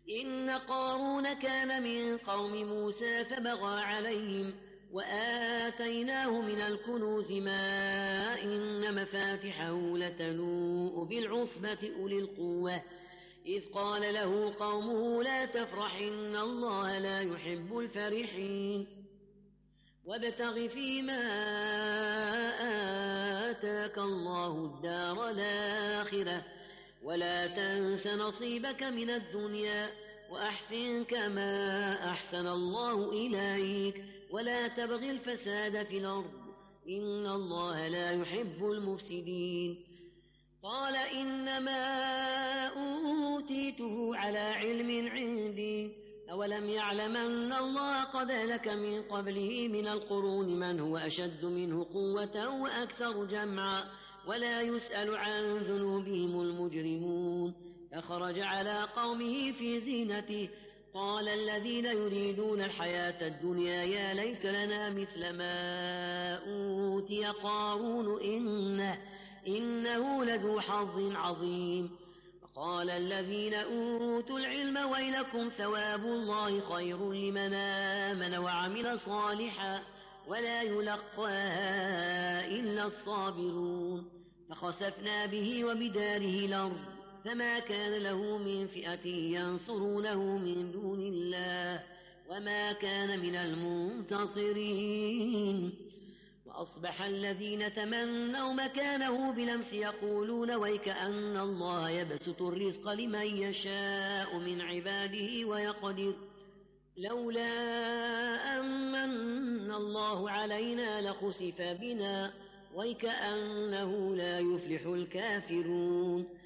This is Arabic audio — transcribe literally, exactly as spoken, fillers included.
إن قارون كان من قوم موسى فبغى عليهم وآتيناه من الكنوز ما إن مفاتحه لتنوء بالعصبة أولي القوة إذ قال له قومه لا تفرح إن الله لا يحب الفرحين وابتغ فيما آتاك الله الدار الآخرة ولا تنس نصيبك من الدنيا وأحسن كما أحسن الله إليك ولا تبغ الفساد في الأرض إن الله لا يحب المفسدين قال إنما أوتيته على علم عندي أولم يعلم أن الله قد أهلك من قبله من القرون من هو أشد منه قوة وأكثر جمعا ولا يسأل عن ذنوبهم المجرمون فخرج على قومه في زينته قال الذين يريدون الحياة الدنيا يا ليت لنا مثل ما أوتي قارون إنه, إنه لذو حظ عظيم وقال الذين أوتوا العلم ويلكم ثواب الله خير لمن آمن وعمل صالحا ولا يلقاها إلا الصابرون فخسفنا به وبداره الأرض فما كان له من فئة ينصرونه من دون الله وما كان من المنتصرين وأصبح الذين تمنوا مكانه بالأمس يقولون ويكأن الله يبسط الرزق لمن يشاء من عباده ويقدر لولا أمن الله علينا لخسف بنا ويكأنه لا يفلح الكافرون